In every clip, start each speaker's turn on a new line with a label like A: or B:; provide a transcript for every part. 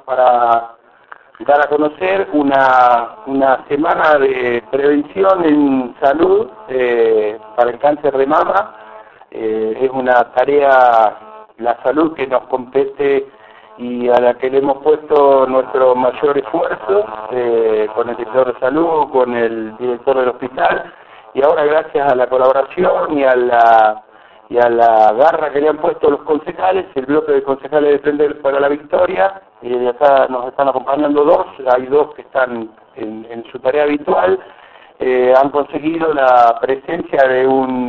A: para dar a conocer una semana de prevención en salud para el cáncer de mama. Es una tarea, la salud, que nos compete y a la que le hemos puesto nuestro mayor esfuerzo con el director de salud, con el director del hospital, y ahora gracias a la colaboración y a la garra que le han puesto los concejales, el bloque de concejales de Prender para la Victoria, y de acá nos están acompañando hay dos que están en su tarea habitual. Han conseguido la presencia de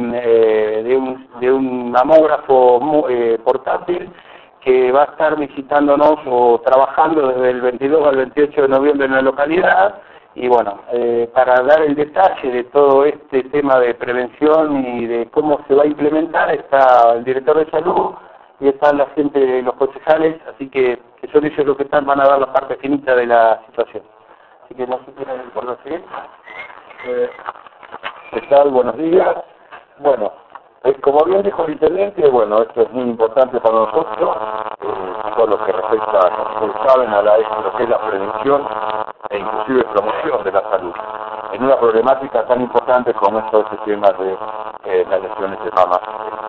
A: un mamógrafo portátil que va a estar visitándonos o trabajando desde el 22 al 28 de noviembre en la localidad. Y bueno, para dar el detalle de todo este tema de prevención y de cómo se va a implementar, está el director de salud y está la gente, los concejales, así que son ellos los que van a dar la parte finita de la situación. Así que no sé si tienen por seguir. ¿Qué tal? Buenos días. Bueno, como bien dijo el intendente, bueno, esto es muy importante para nosotros, todo lo que respecta, como ustedes saben, a lo que es la prevención e inclusive promoción de la salud, en una problemática tan importante como es todo este tema de las lesiones de mama,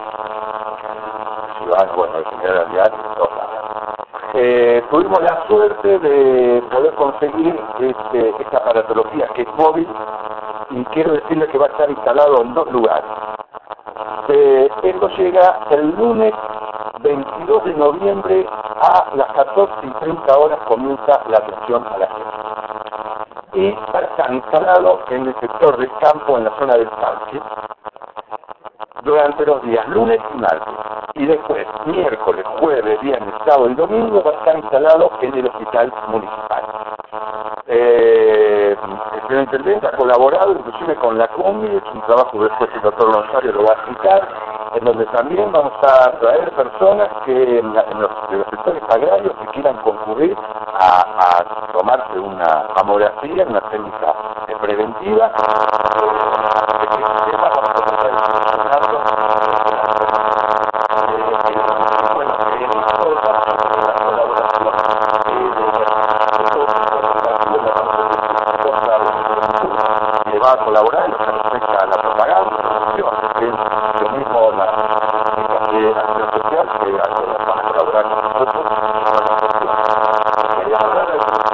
A: bueno, de generalidad y todas. Tuvimos la suerte de poder conseguir esta aparatología que es móvil, y quiero decirles que va a estar instalado en 2 lugares. Esto llega el lunes 22 de noviembre a las 14:30 horas, comienza la atención a la gente. Y va a estar instalado en el sector del campo, en la zona del parque, durante los días lunes y martes. Y después, miércoles, jueves, viernes, sábado y domingo, va a estar instalado en el hospital municipal. El señor intendente ha colaborado inclusive con la CUMI, es un trabajo que después el doctor González lo va a explicar, en donde también vamos a traer personas que de los sectores agrarios que quieran concurrir a tomarse una mamografía, una técnica preventiva. Va a colaborar en lo que respecta a la propaganda, lo mismo la acción social que va a colaborar con nosotros. Quería hablar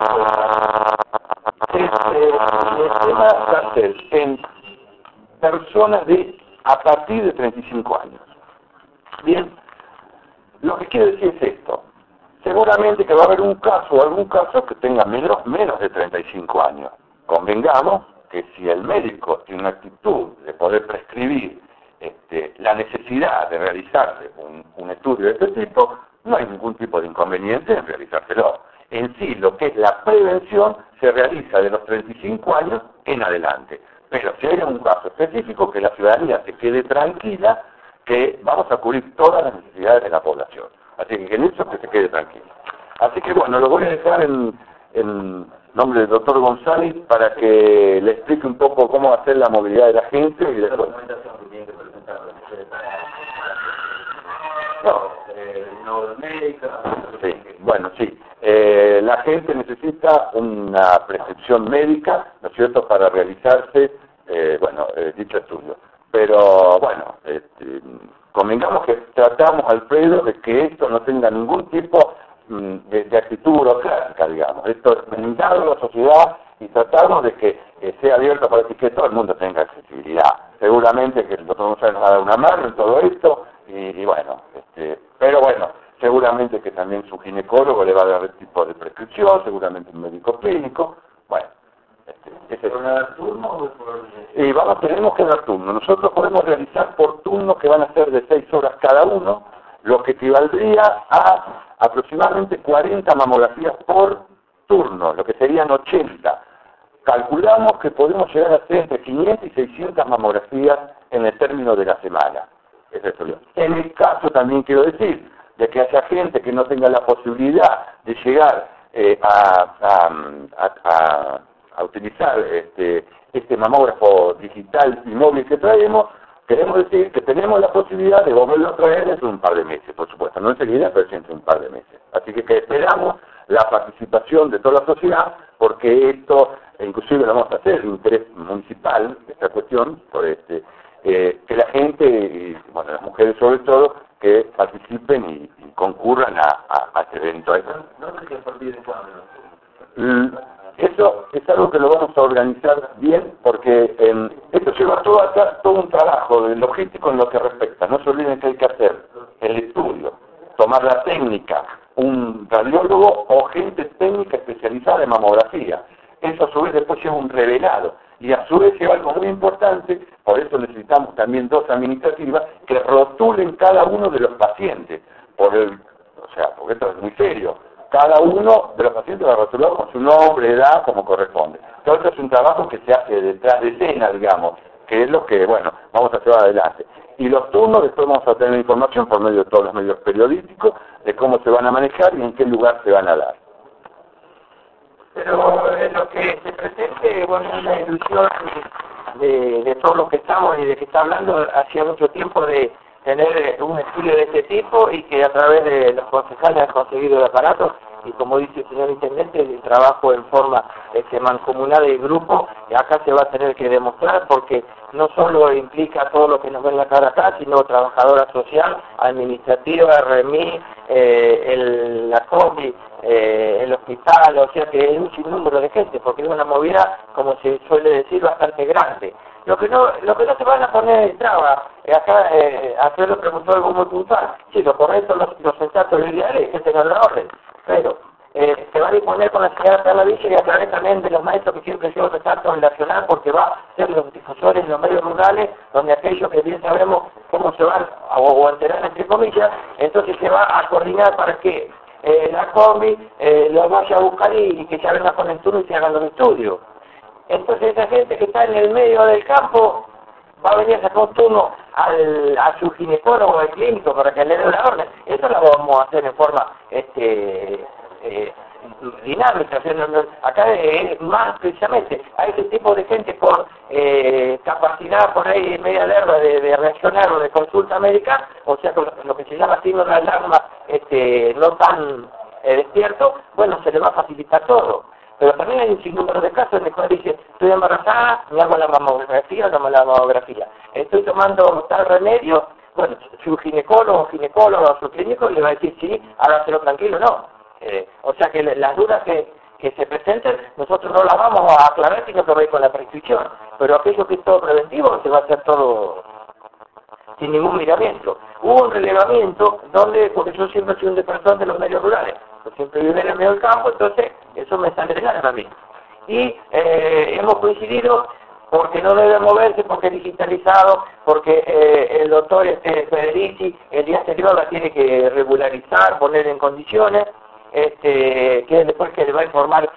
A: el tema va a ser en personas a partir de 35 años. Bien, lo que quiere decir es esto. Seguramente que va a haber algún caso que tenga menos de 35 años. Convengamos que si el médico tiene una actitud de poder prescribir la necesidad de realizarse un estudio de este tipo, no hay ningún tipo de inconveniente en realizárselo. En sí, lo que es la prevención se realiza de los 35 años en adelante. Pero si hay un caso específico, que la ciudadanía se quede tranquila, que vamos a cubrir todas las necesidades de la población. Así que en eso que se quede tranquila. Así que bueno, lo voy a dejar en nombre del doctor González para que le explique un poco cómo va a ser la movilidad de la gente y después. Sí, bueno, sí. La gente necesita una prescripción médica, ¿no es cierto?, para realizarse, dicho estudio. Pero, bueno, convengamos que tratamos, Alfredo, de que esto no tenga ningún tipo de actitud burocrática, digamos. Esto es blindado a la sociedad y tratamos de que sea abierto para que todo el mundo tenga accesibilidad. Seguramente que el doctor González nos va a dar una mano en todo esto, y bueno, pero bueno, seguramente que también su ginecólogo le va a dar el tipo de prescripción, seguramente un médico clínico, bueno. ¿Van a dar turno o por...? Y tenemos que dar turno. Nosotros podemos realizar por turno, que van a ser de 6 horas cada uno, lo que equivaldría a aproximadamente 40 mamografías por turno, lo que serían 80. Calculamos que podemos llegar a hacer entre 500 y 600 mamografías en el término de la semana. En el caso, también quiero decir, de que haya gente que no tenga la posibilidad de llegar a utilizar este mamógrafo digital y móvil que traemos, queremos decir que tenemos la posibilidad de volverlo a traer dentro de un par de meses, por supuesto, no enseguida, pero dentro de un par de meses. Así que esperamos la participación de toda la sociedad, porque esto, inclusive lo vamos a hacer, de interés municipal, esta cuestión, por que la gente, y, bueno, las mujeres sobre todo, que participen y concurran a este evento. Eso es algo que lo vamos a organizar bien, porque esto lleva todo un trabajo de logístico en lo que respecta. No se olviden que hay que hacer el estudio, tomar la técnica, un radiólogo o gente técnica especializada en mamografía. Eso a su vez después lleva un revelado. Y a su vez lleva algo muy importante, por eso necesitamos también dos administrativas que rotulen cada uno de los pacientes, porque esto es muy serio. Cada uno de los pacientes va rotulado con su nombre, edad, como corresponde. Todo esto es un trabajo que se hace detrás de escena, digamos, que es lo que, bueno, vamos a llevar adelante. Y los turnos, después vamos a tener información por medio de todos los medios periodísticos de cómo se van a manejar y en qué lugar se van a dar.
B: Pero lo que se presente, bueno, es la ilusión de todo lo que estamos y de que está hablando hacía mucho tiempo de tener un estudio de este tipo y que a través de los concejales han conseguido el aparato y como dice el señor Intendente, el trabajo en forma mancomunada y grupo, acá se va a tener que demostrar porque no solo implica todo lo que nos ven la cara acá, sino trabajadora social, administrativa, REMI, la combi, el hospital, o sea que es un sinnúmero de gente, porque es una movida, como se suele decir, bastante grande. Lo que no se van a poner en traba, acá Alfredo preguntó algo muy puntual, sí, lo correcto, los sensatos ideales es que tengan la orden, pero se va a disponer con la señora Carla Villa y a través también de los maestros que siempre llevan resalto en nacional, porque va a ser los difusores en los medios rurales, donde aquellos que bien sabemos cómo se van o enterar entre comillas, entonces se va a coordinar para que la combi los vaya a buscar y que se venga con el turno y se hagan los estudios. Entonces esa gente que está en el medio del campo va a venir a sacar un turno a su ginecólogo del clínico para que le dé la orden. Eso lo vamos a hacer en forma dinámica. Acá es más precisamente a ese tipo de gente con capacidad por ahí media lerda de reaccionar o de consulta médica, o sea lo que se llama signo de alarma no tan despierto, bueno, se le va a facilitar todo. Pero también hay un sinnúmero de casos en los cuales dice, estoy embarazada, me hago la mamografía, no me la mamografía. Estoy tomando tal remedio, bueno, su ginecólogo o su clínico le va a decir, sí, hágaselo tranquilo, no. O sea que las dudas que se presenten, nosotros no las vamos a aclarar, sino que va a ir con la prescripción. Pero aquello que es todo preventivo, se va a hacer todo sin ningún miramiento. Hubo un relevamiento donde, porque yo siempre soy un defensor de los medios rurales, yo siempre vivo en el medio del campo, entonces eso me sale de ganas a mí. Y hemos coincidido porque no debe moverse, porque es digitalizado, porque el doctor Federici el día anterior la tiene que regularizar, poner en condiciones, que después que le va a informar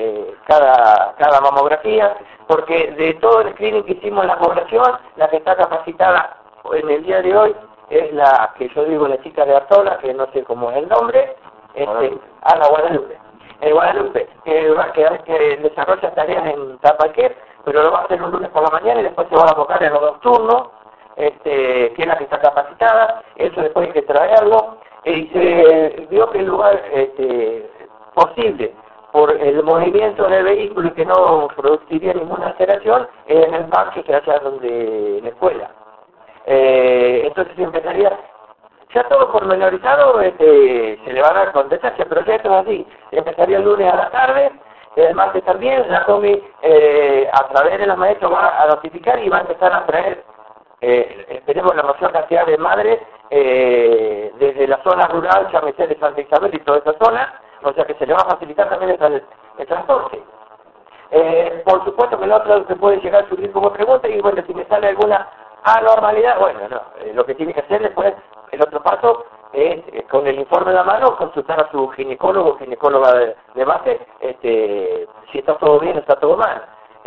B: cada mamografía, porque de todo el screening que hicimos en la población, la que está capacitada en el día de hoy es la que yo digo la chica de Artola, que no sé cómo es el nombre, Ana Guadalupe. Guadalupe, que desarrolla tareas en Tapaquer, pero lo va a hacer un lunes por la mañana y después se va a abocar en los nocturnos, que es la que está capacitada, eso después hay que traerlo, y se vio que el lugar posible por el movimiento del vehículo y que no produciría ninguna alteración es en el parque que allá donde la escuela. Entonces empezaría ya todo pormenorizado, se le va a dar con detalle, pero ya esto es así, empezaría el lunes a la tarde, el martes también, la combi a través de los maestros va a notificar y va a empezar a traer, esperemos la mayor cantidad de madres desde la zona rural, llámese de Santa Isabel y toda esa zona, o sea que se le va a facilitar también el transporte. Por supuesto que el otro se puede llegar a subir como pregunta y bueno, si me sale alguna anormalidad, bueno, no, lo que tiene que hacer después, el otro paso es con el informe en la mano consultar a su ginecólogo o ginecóloga de base si está todo bien o está todo mal.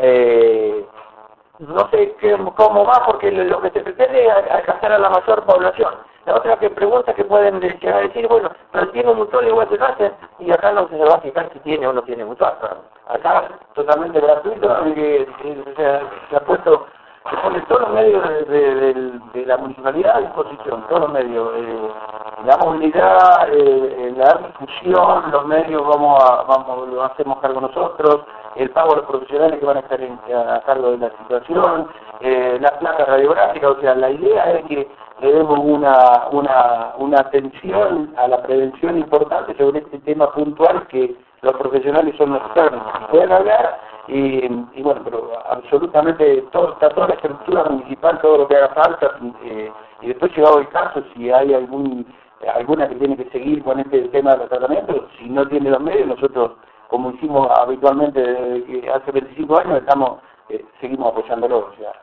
B: No sé cómo va porque lo que se pretende es alcanzar a la mayor población. La otra pregunta que pueden llegar a decir, bueno, pero tiene un mutual igual se lo hacen y acá no se va a fijar si tiene o no tiene mutual. Acá totalmente gratuito porque se ha puesto se pone todos los medios de la municipalidad a disposición, todos los medios, la movilidad, la difusión, los medios lo hacemos cargo nosotros, el pago a los profesionales que van a estar a cargo de la situación, las placas radiográficas, o sea, la idea es que le demos una atención a la prevención importante sobre este tema puntual que los profesionales son los externos, pueden hablar y bueno, pero absolutamente está toda la estructura municipal, todo lo que haga falta, y después llegado el caso, si hay alguna que tiene que seguir con este tema de los tratamientos, si no tiene los medios, nosotros, como hicimos habitualmente desde que hace 25 años, seguimos apoyándolo, o sea.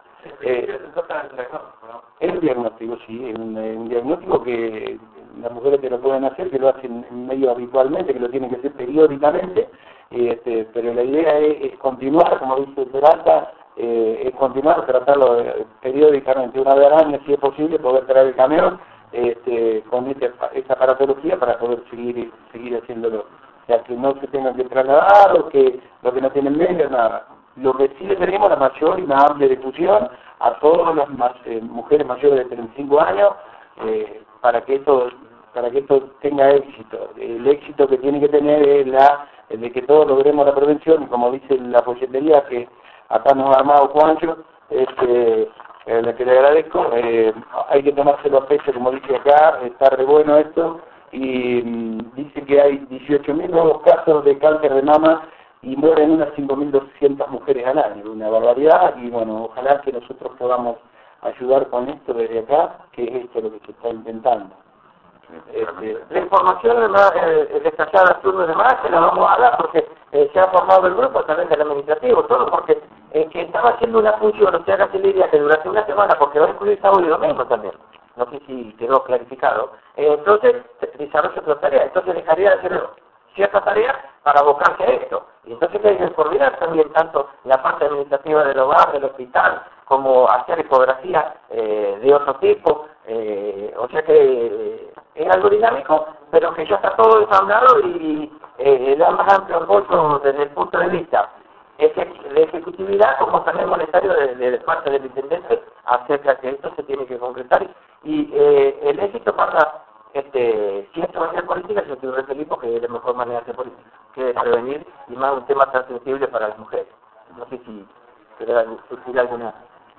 B: Es un diagnóstico, sí, un diagnóstico que las mujeres que lo pueden hacer, que lo hacen medio habitualmente, que lo tienen que hacer periódicamente, pero la idea es continuar, como dice Peralta, es continuar, tratarlo periódicamente, una vez al año, si es posible, poder traer el camión con esta aparatología para poder seguir haciéndolo. O sea, que no se tengan que trasladar, o que los que no tienen medios, nada. Lo que sí le pedimos la mayor y más amplia difusión a todas las mujeres mayores de 35 años para que esto tenga éxito. El éxito que tiene que tener es de que todos logremos la prevención, y como dice la folletería que acá nos ha armado Juancho, la que le agradezco, hay que tomárselo a pecho, como dice acá, está re bueno esto, y dice que hay 18.000 nuevos casos de cáncer de mama y mueren unas 5.200 mujeres al año, una barbaridad, y bueno, ojalá que nosotros podamos ayudar con esto desde acá, que es esto lo que se está intentando. La información además destacada turno y demás se la vamos a dar porque se ha formado el grupo también del administrativo, todo porque que estaba haciendo una función, o sea, casi diría que durante una semana, porque va a incluir sábado y domingo también, no sé si quedó clarificado, entonces desarrolla otra tarea, entonces dejaría de hacer ciertas tareas para abocarse a esto. Y entonces hay que coordinar también tanto la parte administrativa del hogar, del hospital, como hacer ecografías de otro tipo, o sea que es algo dinámico, pero que ya está todo ensamblado y da más amplio apoyo desde el punto de vista de ejecutividad como también monetario de parte del intendente acerca de que esto se tiene que concretar y el éxito pasa si esto va a ser política, yo estoy re feliz porque es la mejor manera de hacer política, que es prevenir, y más un tema tan sensible para las mujeres. No sé si querrá surgir alguna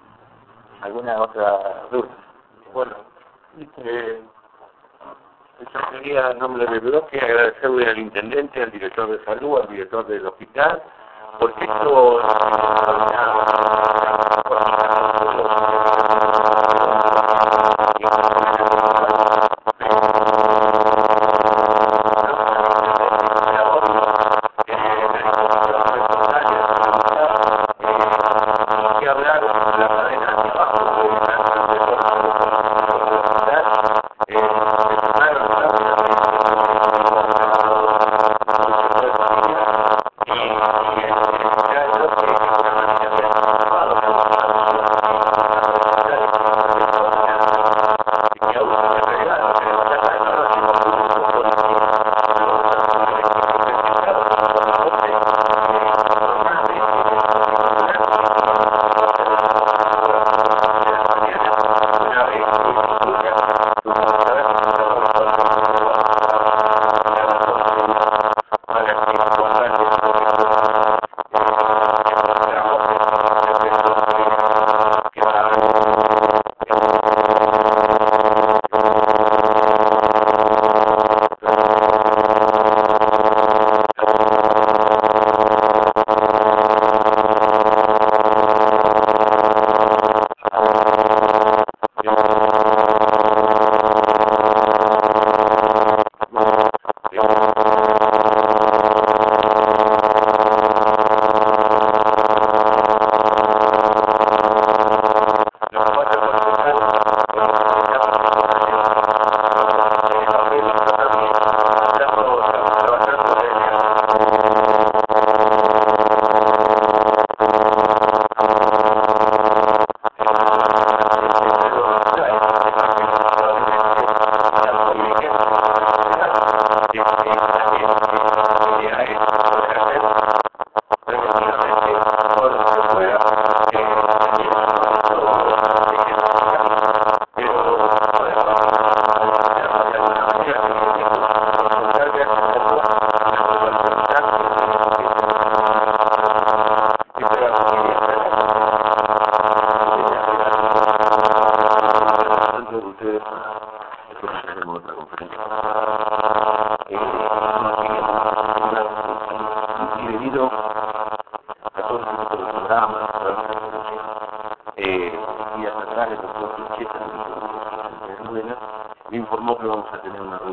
B: otra duda.
C: Bueno, yo quería, en nombre del bloque, agradecerle al intendente, al director de salud, al director del hospital, porque esto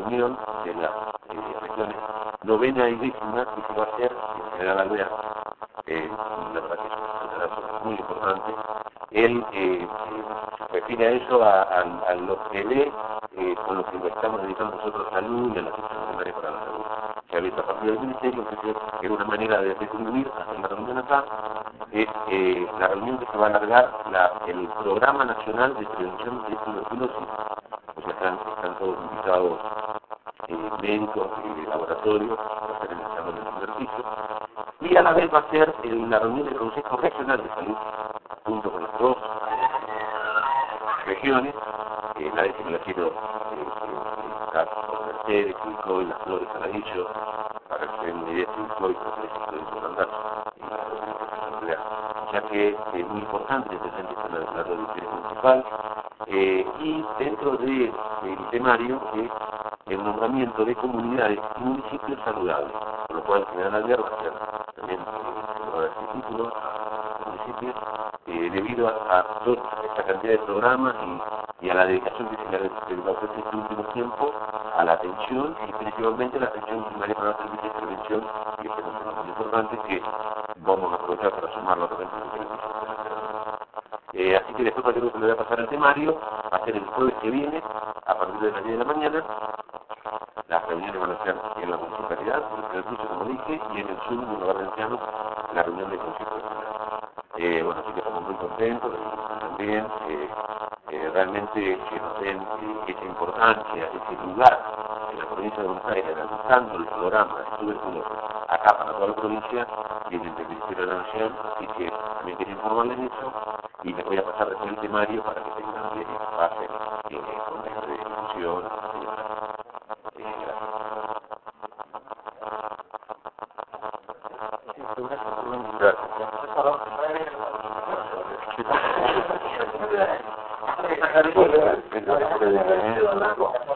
C: reunión de las regiones novena y décima que se va a hacer en General Alvear. La verdad que es muy importante. Él refiere a eso a lo que ve con lo que le estamos dedicando nosotros a salud y a la atención primaria para la salud. Se ha visto a partir del Ministerio que es una manera de concluir hacer la reunión acá, es la reunión que se va a alargar el Programa Nacional de Prevención de Tuberculosis. O sea, están todos invitados médicos y laboratorios para hacer el examen de superficie. Y a la vez va a ser la reunión del Consejo Regional de Salud, junto con las dos regiones, la décima la quiero por Mercedes, Curicó y Las Flores, Saladillo, para que se den una idea de Curicó y por Andar, o sea que es muy importante que se empiecen a declarar el interés municipal, y dentro del temario es el nombramiento de comunidades y municipios saludables, por lo cual General Alvear va a ser también ese título a municipios, debido a toda esta cantidad de programas y a la dedicación que se le ha ofrecido este último tiempo a la atención y principalmente a la atención primaria para la servicio de prevención, y este es un tema muy importante que vamos a aprovechar para sumarlo también con el beneficio de la así que después cualquier cosa le voy a pasar al temario, va a ser el jueves que viene, a partir de las 10 de la mañana. Las reuniones van a ser en la municipalidad, en el cruce, como dije, y en el sur, en el lugar de ancianos, la reunión del Consejo Regional. Bueno, así que estamos muy contentos también, realmente que nos den esa importancia, ese lugar en la provincia de Buenos Aires, realizando el programa de tuberculosis acá para toda la provincia, viene el Ministerio de la Nación, así que también quería informarles de eso, y les voy a pasar después el temario para que tengan bien esa base con la difusión, gracias.